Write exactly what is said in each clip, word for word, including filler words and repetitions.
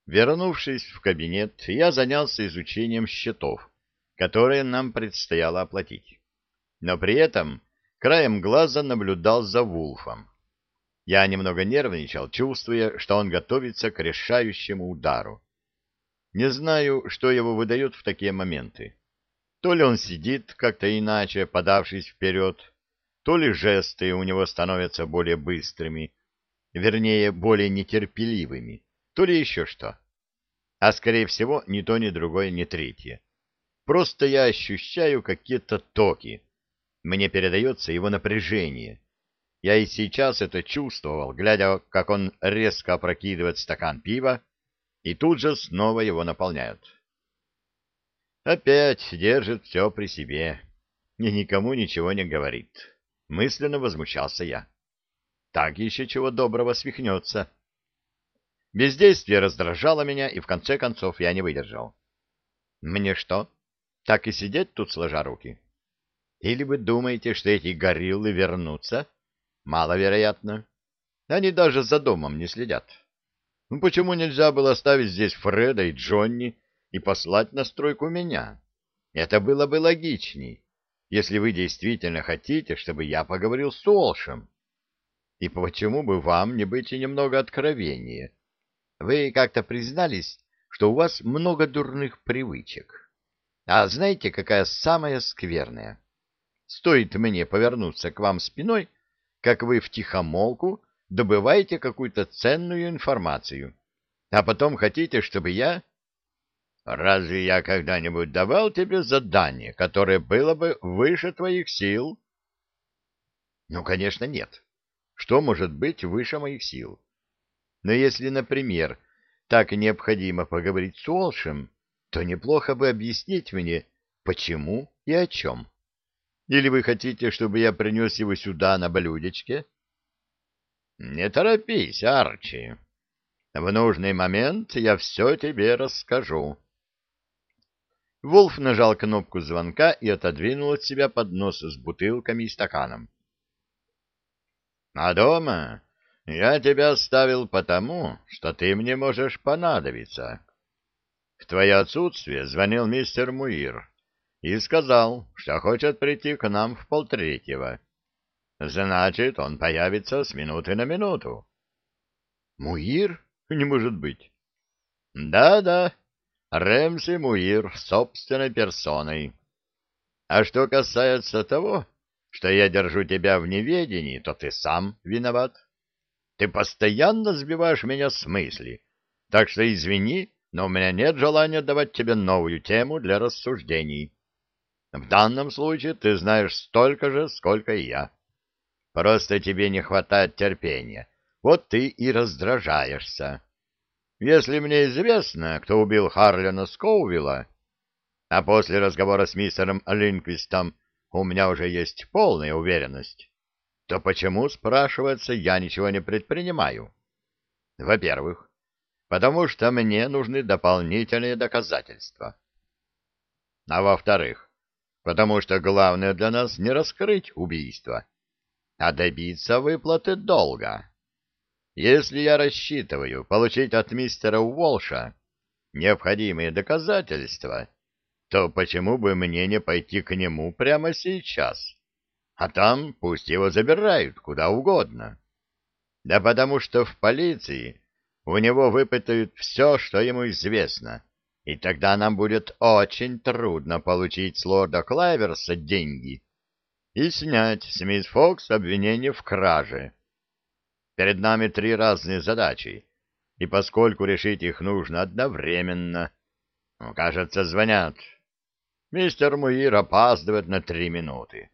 Вернувшись в кабинет, я занялся изучением счетов, которые нам предстояло оплатить. Но при этом краем глаза наблюдал за Вулфом. Я немного нервничал, чувствуя, что он готовится к решающему удару. Не знаю, что его выдает в такие моменты. То ли он сидит как-то иначе, подавшись вперед, то ли жесты у него становятся более быстрыми, вернее, более нетерпеливыми, то ли еще что. А, скорее всего, ни то, ни другое, ни третье. Просто я ощущаю какие-то токи. Мне передается его напряжение. Я и сейчас это чувствовал, глядя, как он резко опрокидывает стакан пива и тут же снова его наполняет. Опять держит все при себе и никому ничего не говорит. Мысленно возмущался я. Так еще чего доброго свихнется. Бездействие раздражало меня, и в конце концов я не выдержал. Мне что, так и сидеть тут сложа руки? Или вы думаете, что эти гориллы вернутся? Маловероятно. Они даже за домом не следят. Ну почему нельзя было оставить здесь Фреда и Джонни и послать на стройку меня? Это было бы логичней, если вы действительно хотите, чтобы я поговорил с Уолшем. И почему бы вам не быть и немного откровеннее? Вы как-то признались, что у вас много дурных привычек. А знаете, какая самая скверная? Стоит мне повернуться к вам спиной, как вы втихомолку добываете какую-то ценную информацию, а потом хотите, чтобы я... Разве я когда-нибудь давал тебе задание, которое было бы выше твоих сил? Ну, конечно, нет. Что может быть выше моих сил? Но если, например, так необходимо поговорить с Уолшем, то неплохо бы объяснить мне, почему и о чем. Или вы хотите, чтобы я принес его сюда на блюдечке? Не торопись, Арчи. В нужный момент я все тебе расскажу. Вулф нажал кнопку звонка и отодвинул от себя поднос с бутылками и стаканом. — А дома я тебя оставил потому, что ты мне можешь понадобиться. В твое отсутствие звонил мистер Муир и сказал, что хочет прийти к нам в полтретьего. Значит, он появится с минуты на минуту. — Муир? Не может быть. Да — Да-да, Рэмси Муир собственной персоной. А что касается того, что я держу тебя в неведении, то ты сам виноват. Ты постоянно сбиваешь меня с мысли, так что извини, но у меня нет желания давать тебе новую тему для рассуждений. В данном случае ты знаешь столько же, сколько и я. Просто тебе не хватает терпения, вот ты и раздражаешься. Если мне известно, кто убил Харлина Скоувилла, а после разговора с мистером Линквистом у меня уже есть полная уверенность, то почему, спрашивается, я ничего не предпринимаю? Во-первых, потому что мне нужны дополнительные доказательства. А во-вторых, потому что главное для нас не раскрыть убийство, а добиться выплаты долга. Если я рассчитываю получить от мистера Уолша необходимые доказательства, то почему бы мне не пойти к нему прямо сейчас? А там пусть его забирают куда угодно. Да потому что в полиции у него выпытают все, что ему известно, и тогда нам будет очень трудно получить с лорда Клайверса деньги и снять с мисс Фокс обвинение в краже. Перед нами три разные задачи, и поскольку решить их нужно одновременно, ну, кажется, звонят. Мистер Муир опаздывает на три минуты.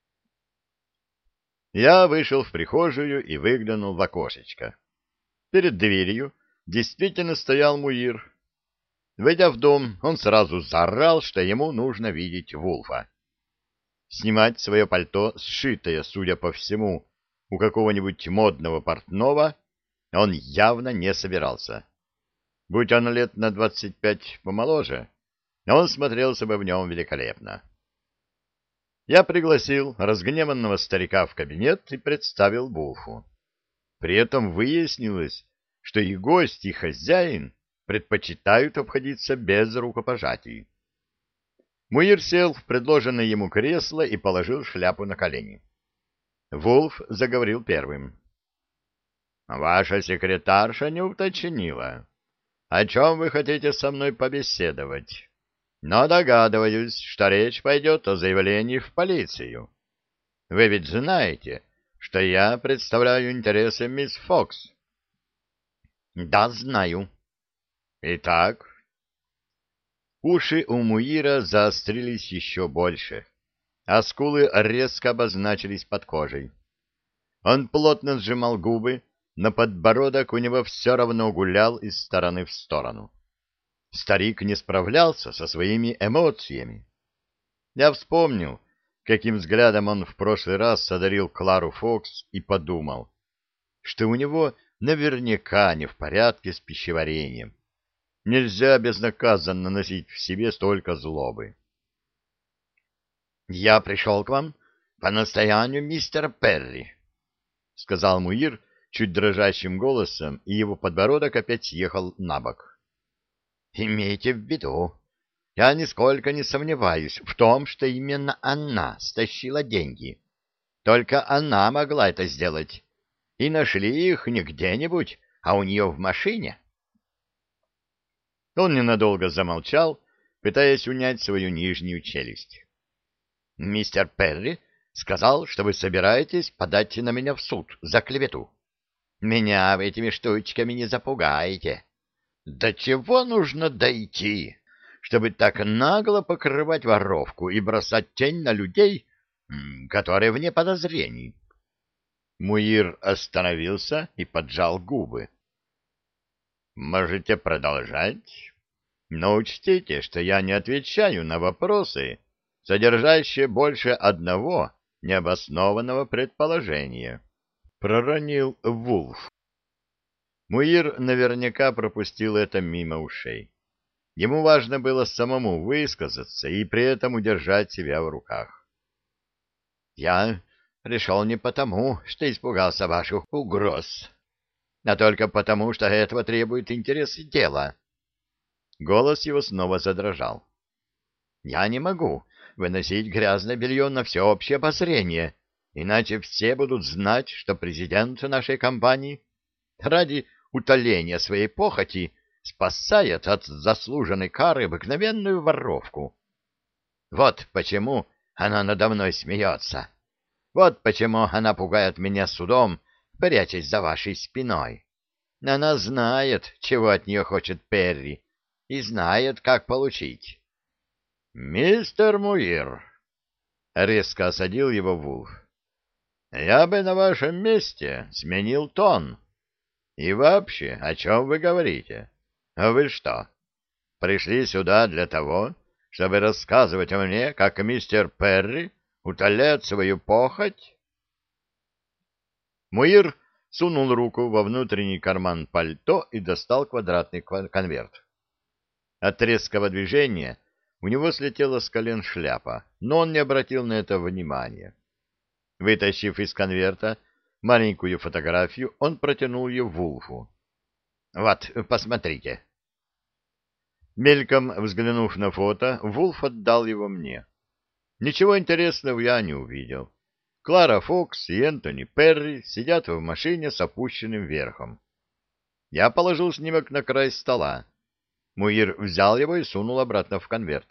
Я вышел в прихожую и выглянул в окошечко. Перед дверью действительно стоял Муир. Войдя в дом, он сразу заорал, что ему нужно видеть Вулфа. Снимать свое пальто, сшитое, судя по всему, у какого-нибудь модного портного, он явно не собирался. Будь он лет на двадцать пять помоложе, он смотрелся бы в нем великолепно. Я пригласил разгневанного старика в кабинет и представил Вулфу. При этом выяснилось, что и гость, и хозяин предпочитают обходиться без рукопожатий. Муир сел в предложенное ему кресло и положил шляпу на колени. Вулф заговорил первым. «Ваша секретарша не уточнила, о чем вы хотите со мной побеседовать, но догадываюсь, что речь пойдет о заявлении в полицию. Вы ведь знаете, что я представляю интересы мисс Фокс?» «Да, знаю». «Итак...» Уши у Муира заострились еще больше, а скулы резко обозначились под кожей. Он плотно сжимал губы, но подбородок у него все равно гулял из стороны в сторону. Старик не справлялся со своими эмоциями. Я вспомнил, каким взглядом он в прошлый раз одарил Клару Фокс, и подумал, что у него наверняка не в порядке с пищеварением. Нельзя безнаказанно носить в себе столько злобы. «Я пришел к вам по настоянию мистера Перри», — сказал Муир чуть дрожащим голосом, и его подбородок опять съехал на бок. «Имейте в виду, я нисколько не сомневаюсь в том, что именно она стащила деньги. Только она могла это сделать, и нашли их не где-нибудь, а у нее в машине». Он ненадолго замолчал, пытаясь унять свою нижнюю челюсть. «Мистер Перри сказал, что вы собираетесь подать на меня в суд за клевету. Меня вы этими штучками не запугаете. До чего нужно дойти, чтобы так нагло покрывать воровку и бросать тень на людей, которые вне подозрений?» Муир остановился и поджал губы. «Можете продолжать, но учтите, что я не отвечаю на вопросы, содержащие больше одного необоснованного предположения», — проронил Вулф. Муир наверняка пропустил это мимо ушей. Ему важно было самому высказаться и при этом удержать себя в руках. «Я пришел не потому, что испугался ваших угроз, а только потому, что этого требует интерес дела». Голос его снова задрожал. «Я не могу выносить грязное белье на всеобщее обозрение, иначе все будут знать, что президент нашей компании ради утоления своей похоти спасает от заслуженной кары обыкновенную воровку. Вот почему она надо мной смеется. Вот почему она пугает меня судом, прячась за вашей спиной. Она знает, чего от нее хочет Перри, и знает, как получить». «Мистер Муир», — резко осадил его Вулф, — «я бы на вашем месте сменил тон. И вообще, о чем вы говорите? А вы что, пришли сюда для того, чтобы рассказывать мне, как мистер Перри утоляет свою похоть?» Муир сунул руку во внутренний карман пальто и достал квадратный конверт. От резкого движения у него слетела с колен шляпа, но он не обратил на это внимания. Вытащив из конверта маленькую фотографию, он протянул ее Вулфу. «Вот, посмотрите». Мельком взглянув на фото, Вулф отдал его мне. Ничего интересного я не увидел. Клара Фокс и Энтони Перри сидят в машине с опущенным верхом. Я положил снимок на край стола. Муир взял его и сунул обратно в конверт.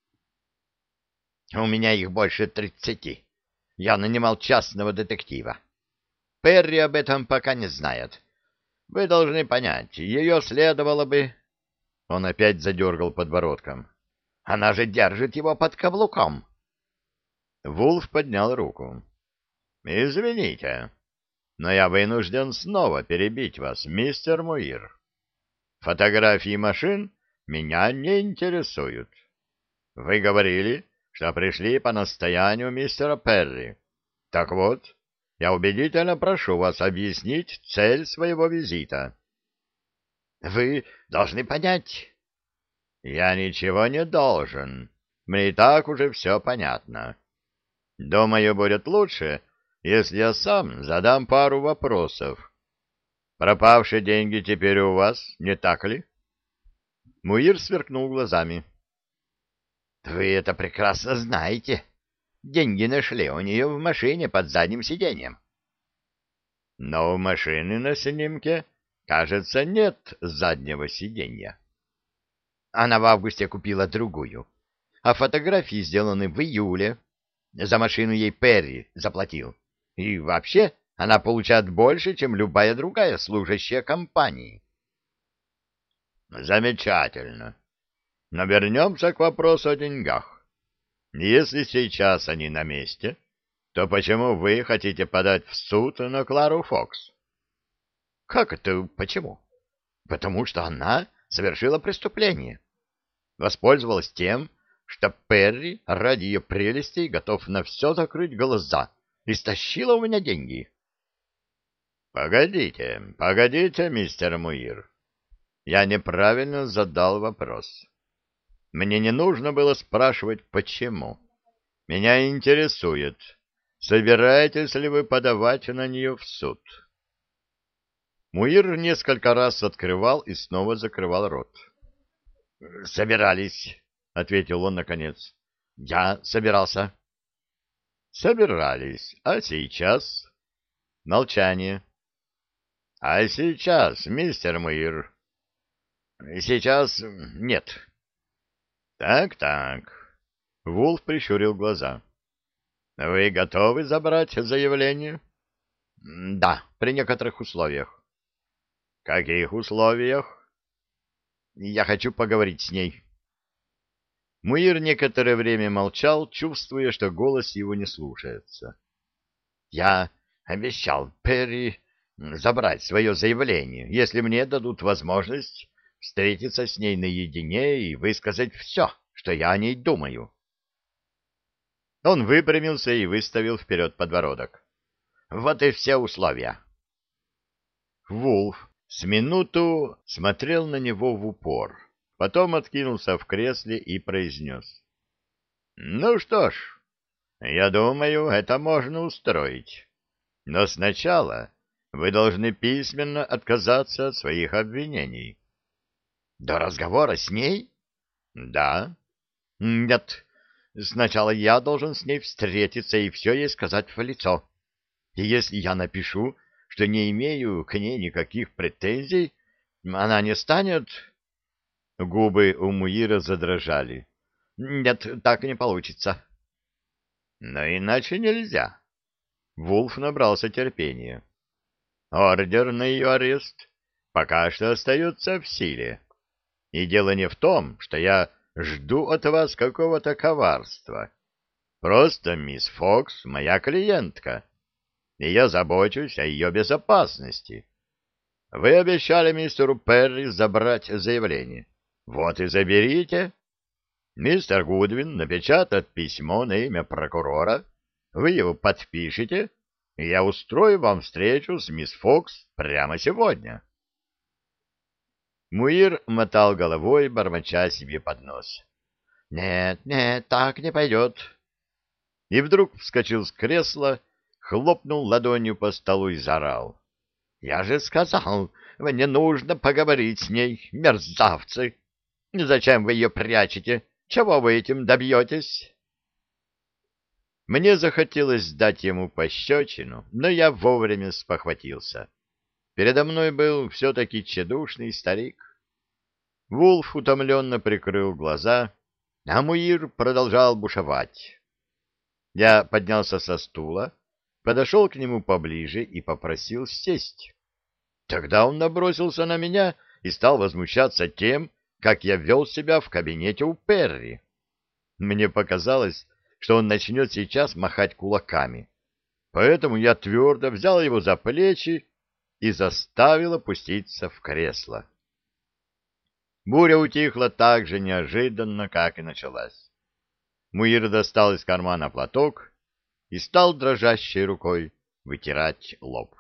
«У меня их больше тридцати. Я нанимал частного детектива. Перри об этом пока не знает. Вы должны понять, ее следовало бы...» Он опять задергал подбородком. «Она же держит его под каблуком». Вулф поднял руку. «Извините, но я вынужден снова перебить вас, мистер Муир. Фотографии машин меня не интересуют. Вы говорили, что пришли по настоянию мистера Перри. Так вот, я убедительно прошу вас объяснить цель своего визита». «Вы должны понять». «Я ничего не должен. Мне и так уже все понятно. Думаю, будет лучше, если я сам задам пару вопросов. Пропавшие деньги теперь у вас, не так ли?» Муир сверкнул глазами. — Вы это прекрасно знаете. Деньги нашли у нее в машине под задним сиденьем. — Но у машины на снимке, кажется, нет заднего сиденья. Она в августе купила другую, а фотографии сделаны в июле. За машину ей Перри заплатил. И вообще она получает больше, чем любая другая служащая компании. Замечательно. Но вернемся к вопросу о деньгах. Если сейчас они на месте, то почему вы хотите подать в суд на Клару Фокс? Как это почему? Потому что она совершила преступление. Воспользовалась тем, что Перри ради ее прелестей готов на все закрыть глаза и стащила у меня деньги. Погодите, погодите, мистер Муир. Я неправильно задал вопрос. Мне не нужно было спрашивать, почему. Меня интересует, собираетесь ли вы подавать на нее в суд? Муир несколько раз открывал и снова закрывал рот. «Собирались», — ответил он наконец. «Я собирался». «Собирались. А сейчас?» Молчание. «А сейчас, мистер Муир?» «Сейчас нет». «Так-так». Вулф прищурил глаза. «Вы готовы забрать заявление?» «Да, при некоторых условиях». «Каких условиях?» «Я хочу поговорить с ней». Муир некоторое время молчал, чувствуя, что голос его не слушается. «Я обещал Перри забрать свое заявление, если мне дадут возможность встретиться с ней наедине и высказать все, что я о ней думаю». Он выпрямился и выставил вперед подбородок. «Вот и все условия». Вулф с минуту смотрел на него в упор, потом откинулся в кресле и произнес. — Ну что ж, я думаю, это можно устроить. Но сначала вы должны письменно отказаться от своих обвинений. — До разговора с ней? — Да. — Нет, сначала я должен с ней встретиться и все ей сказать в лицо. И если я напишу, что не имею к ней никаких претензий, она не станет... Губы у Муира задрожали. Нет, так не получится. Но иначе нельзя. Вулф набрался терпения. Ордер на ее арест пока что остается в силе. И дело не в том, что я жду от вас какого-то коварства. Просто мисс Фокс моя клиентка, и я забочусь о ее безопасности. Вы обещали мистеру Перри забрать заявление. Вот и заберите. Мистер Гудвин напечатает письмо на имя прокурора, вы его подпишете, и я устрою вам встречу с мисс Фокс прямо сегодня. Муир мотал головой, бормоча себе под нос. «Нет, нет, так не пойдет». И вдруг вскочил с кресла, хлопнул ладонью по столу и заорал. «Я же сказал, мне нужно поговорить с ней, мерзавцы! Зачем вы ее прячете? Чего вы этим добьетесь?» Мне захотелось дать ему пощечину, но я вовремя спохватился. Передо мной был все-таки тщедушный старик. Вулф утомленно прикрыл глаза, а Муир продолжал бушевать. Я поднялся со стула, подошел к нему поближе и попросил сесть. Тогда он набросился на меня и стал возмущаться тем, как я вел себя в кабинете у Перри. Мне показалось, что он начнет сейчас махать кулаками, поэтому я твердо взял его за плечи и заставил опуститься в кресло. Буря утихла так же неожиданно, как и началась. Муир достал из кармана платок и стал дрожащей рукой вытирать лоб.